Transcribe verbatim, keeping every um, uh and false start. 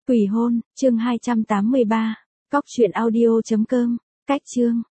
Quỷ hôn, chương hai trăm tám mươi ba. Cóc truyện audio chấm com. Cách chương.